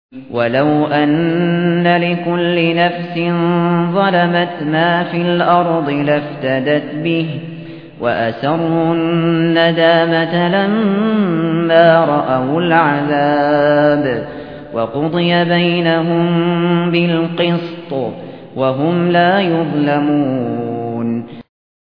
وَلَوْ أَنَّ لِكُلِّ نَفْسٍ ظَلَمَتْ مَا فِي الْأَرْضِ لَافْتَدَتْ بِهِ وَأَسَرُّوا النَّدَامَةَ لَمَّا رَأَوُا الْعَذَابَ وَقُضِيَ بَيْنَهُم بِالْقِسْطِ وَهُمْ لَا يُظْلَمُونَ